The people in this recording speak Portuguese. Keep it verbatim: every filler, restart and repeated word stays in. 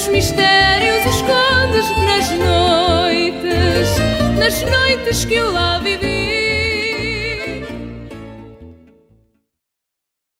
Quantos mistérios escondes nas noites, nas noites que eu lá vivi.